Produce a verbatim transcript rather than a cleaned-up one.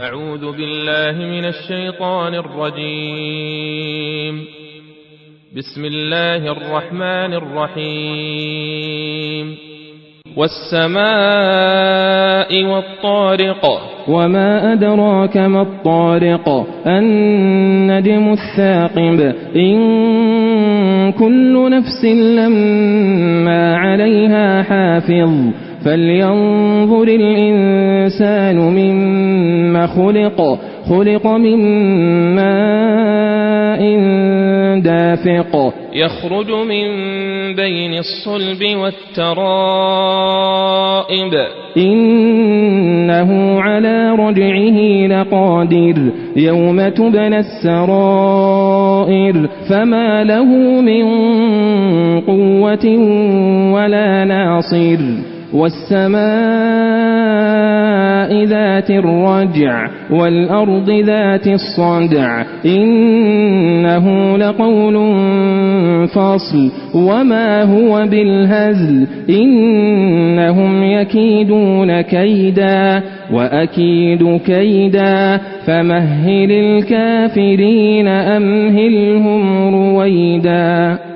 أعوذ بالله من الشيطان الرجيم. بسم الله الرحمن الرحيم. والسماء والطارق. وما أدراك ما الطارق. النجم الثاقب. إن كل نفس لما عليها حافظ. فلينظر الإنسان مما خلق. خلق من ماء دافق يخرج من بين الصلب والترائب. إنه على رجعه لقادر. يوم تبلى السرائر. فما له من قوة ولا ناصر. والسماء ذات الرجع. والأرض ذات الصدع. إنه لقول فصل وما هو بالهزل. إنهم يكيدون كيدا وأكيد كيدا. فمهل الكافرين أمهلهم رويدا.